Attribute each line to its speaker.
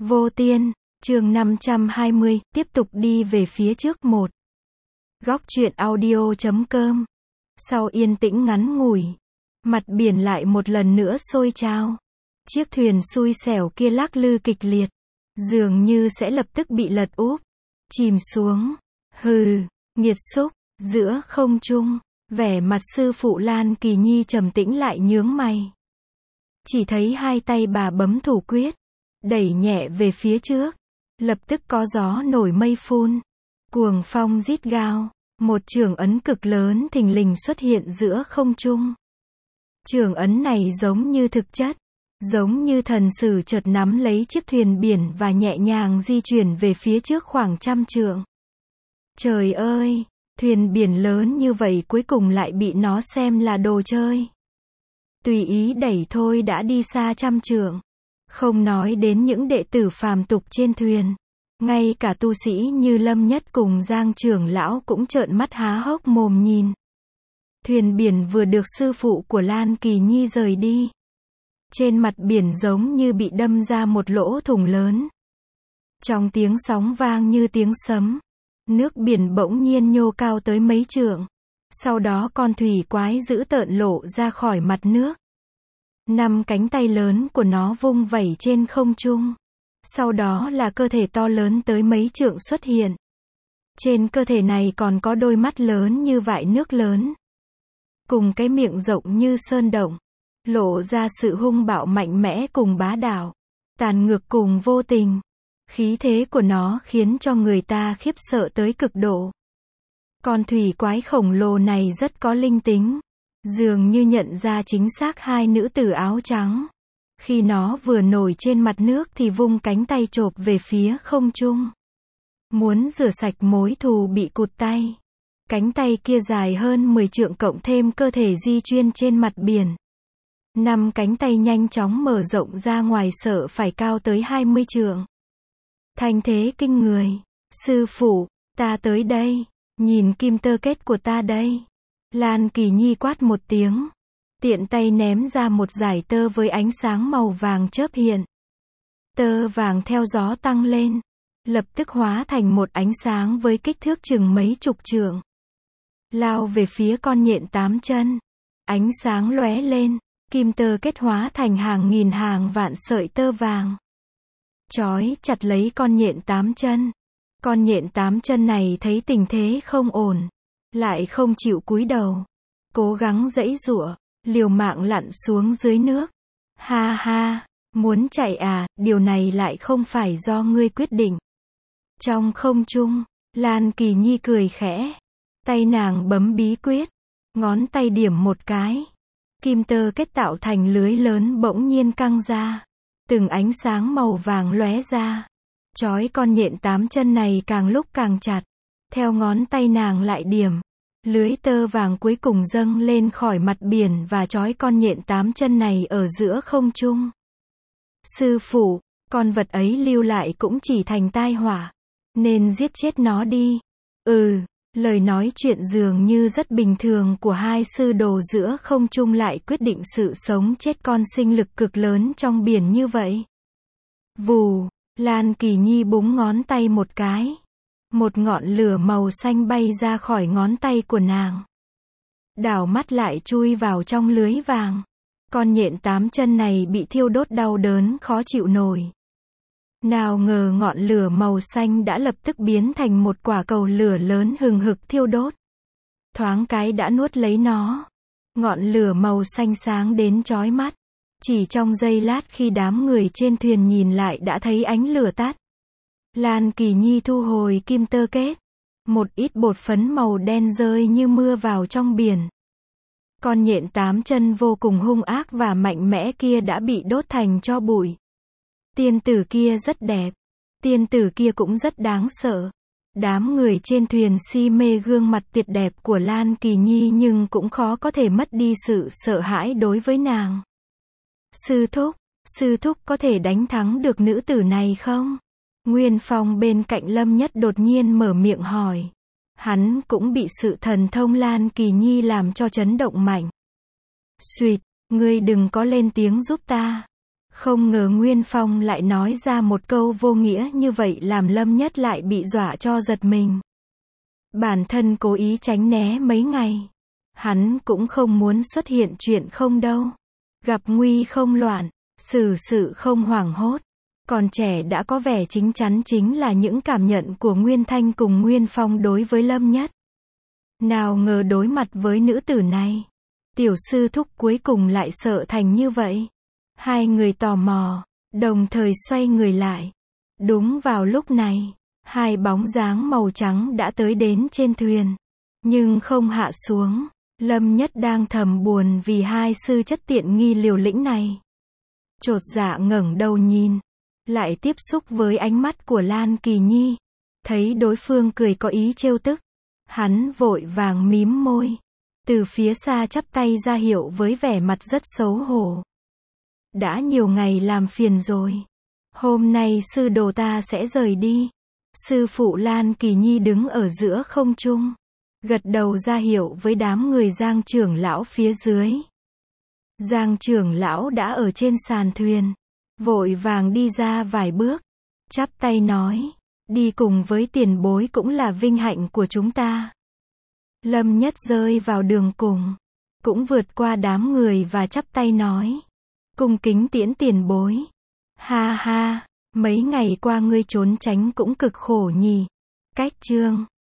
Speaker 1: Vô Tiên, chương 520, tiếp tục đi về phía trước. Một góc truyện audio.com. Sau yên tĩnh ngắn ngủi, mặt biển lại một lần nữa sôi trào. Chiếc thuyền xui xẻo kia lắc lư kịch liệt, dường như sẽ lập tức bị lật úp, chìm xuống. Hừ, nghiệt xúc. Giữa không trung, vẻ mặt sư phụ Lan Kỳ Nhi trầm tĩnh lại nhướng mày. Chỉ thấy hai tay bà bấm thủ quyết, đẩy nhẹ về phía trước. Lập tức có gió nổi mây phun, cuồng phong rít gào, một chưởng ấn cực lớn thình lình xuất hiện giữa không trung. Chưởng ấn này giống như thực chất, giống như thần sử chợt nắm lấy chiếc thuyền biển và nhẹ nhàng di chuyển về phía trước khoảng 100 trượng. Trời ơi, thuyền biển lớn như vậy cuối cùng lại bị nó xem là đồ chơi. Tùy ý đẩy thôi đã đi xa 100 trượng. Không nói đến những đệ tử phàm tục trên thuyền, ngay cả tu sĩ như Lâm Nhất cùng Giang trưởng lão cũng trợn mắt há hốc mồm nhìn. Thuyền biển vừa được sư phụ của Lan Kỳ Nhi rời đi, trên mặt biển giống như bị đâm ra một lỗ thủng lớn. Trong tiếng sóng vang như tiếng sấm, nước biển bỗng nhiên nhô cao tới mấy trượng. Sau đó con thủy quái dữ tợn lộ ra khỏi mặt nước. 5 cánh tay lớn của nó vung vẩy trên không trung. Sau đó là cơ thể to lớn tới mấy trượng xuất hiện. Trên cơ thể này còn có đôi mắt lớn như vại nước lớn, cùng cái miệng rộng như sơn động, lộ ra sự hung bạo mạnh mẽ cùng bá đạo, tàn ngược cùng vô tình. Khí thế của nó khiến cho người ta khiếp sợ tới cực độ. Con thủy quái khổng lồ này rất có linh tính, dường như nhận ra chính xác hai nữ tử áo trắng. Khi nó vừa nổi trên mặt nước thì vung cánh tay chộp về phía không trung, muốn rửa sạch mối thù bị cụt tay. Cánh tay kia dài hơn 10 trượng cộng thêm cơ thể di chuyển trên mặt biển. 5 cánh tay nhanh chóng mở rộng ra ngoài sợ phải cao tới 20 trượng. Thanh thế kinh người. Sư phụ, ta tới đây, nhìn kim tơ kết của ta đây. Lan Kỳ Nhi quát một tiếng, tiện tay ném ra một dải tơ với ánh sáng màu vàng chớp hiện. Tơ vàng theo gió tăng lên, lập tức hóa thành một ánh sáng với kích thước chừng mấy chục trượng, lao về phía con nhện 8 chân. Ánh sáng lóe lên, kim tơ kết hóa thành hàng nghìn hàng vạn sợi tơ vàng, trói chặt lấy con nhện 8 chân. Con nhện 8 chân này thấy tình thế không ổn, lại không chịu cúi đầu, cố gắng giãy giụa, liều mạng lặn xuống dưới nước. Ha ha, muốn chạy à, điều này lại không phải do ngươi quyết định. Trong không trung, Lan Kỳ Nhi cười khẽ, tay nàng bấm bí quyết, ngón tay điểm một cái, kim tơ kết tạo thành lưới lớn bỗng nhiên căng ra, từng ánh sáng màu vàng lóe ra, trói con nhện 8 chân này càng lúc càng chặt. Theo ngón tay nàng lại điểm, lưới tơ vàng cuối cùng dâng lên khỏi mặt biển và trói con nhện 8 chân này ở giữa không trung. Sư phụ, con vật ấy lưu lại cũng chỉ thành tai họa, nên giết chết nó đi. Lời nói chuyện dường như rất bình thường của hai sư đồ giữa không trung lại quyết định sự sống chết con sinh lực cực lớn trong biển như vậy. Vù, Lan Kỳ Nhi búng ngón tay một cái. Một ngọn lửa màu xanh bay ra khỏi ngón tay của nàng, đảo mắt lại chui vào trong lưới vàng. Con nhện 8 chân này bị thiêu đốt đau đớn khó chịu nổi. Nào ngờ ngọn lửa màu xanh đã lập tức biến thành một quả cầu lửa lớn hừng hực thiêu đốt. Thoáng cái đã nuốt lấy nó. Ngọn lửa màu xanh sáng đến chói mắt. Chỉ trong giây lát khi đám người trên thuyền nhìn lại đã thấy ánh lửa tắt. Lan Kỳ Nhi thu hồi kim tơ kết. Một ít bột phấn màu đen rơi như mưa vào trong biển. Con nhện 8 chân vô cùng hung ác và mạnh mẽ kia đã bị đốt thành tro bụi. Tiên tử kia rất đẹp. Tiên tử kia cũng rất đáng sợ. Đám người trên thuyền si mê gương mặt tuyệt đẹp của Lan Kỳ Nhi nhưng cũng khó có thể mất đi sự sợ hãi đối với nàng. Sư thúc có thể đánh thắng được nữ tử này không? Nguyên Phong bên cạnh Lâm Nhất đột nhiên mở miệng hỏi. Hắn cũng bị sự thần thông Lan Kỳ Nhi làm cho chấn động mạnh. Xuỵt, ngươi đừng có lên tiếng giúp ta. Không ngờ Nguyên Phong lại nói ra một câu vô nghĩa như vậy làm Lâm Nhất lại bị dọa cho giật mình. Bản thân cố ý tránh né mấy ngày. Hắn cũng không muốn xuất hiện chuyện không đâu. Gặp nguy không loạn, xử sự không hoảng hốt. Còn trẻ đã có vẻ chín chắn chính là những cảm nhận của Nguyên Thanh cùng Nguyên Phong đối với Lâm Nhất. Nào ngờ đối mặt với nữ tử này, tiểu sư thúc cuối cùng lại sợ thành như vậy. Hai người tò mò, đồng thời xoay người lại. Đúng vào lúc này, hai bóng dáng màu trắng đã tới đến trên thuyền, nhưng không hạ xuống. Lâm Nhất đang thầm buồn vì hai sư chất tiện nghi liều lĩnh này. Chột dạ ngẩng đầu nhìn, lại tiếp xúc với ánh mắt của Lan Kỳ Nhi, thấy đối phương cười có ý trêu tức, hắn vội vàng mím môi, từ phía xa chắp tay ra hiệu với vẻ mặt rất xấu hổ. Đã nhiều ngày làm phiền rồi, hôm nay sư đồ ta sẽ rời đi. Sư phụ Lan Kỳ Nhi đứng ở giữa không trung, gật đầu ra hiệu với đám người Giang trưởng lão phía dưới. Giang trưởng lão đã ở trên sàn thuyền, vội vàng đi ra vài bước, chắp tay nói, đi cùng với tiền bối cũng là vinh hạnh của chúng ta. Lâm Nhất rơi vào đường cùng, cũng vượt qua đám người và chắp tay nói, cung kính tiễn tiền bối. Ha ha, mấy ngày qua ngươi trốn tránh cũng cực khổ nhỉ. Cách chương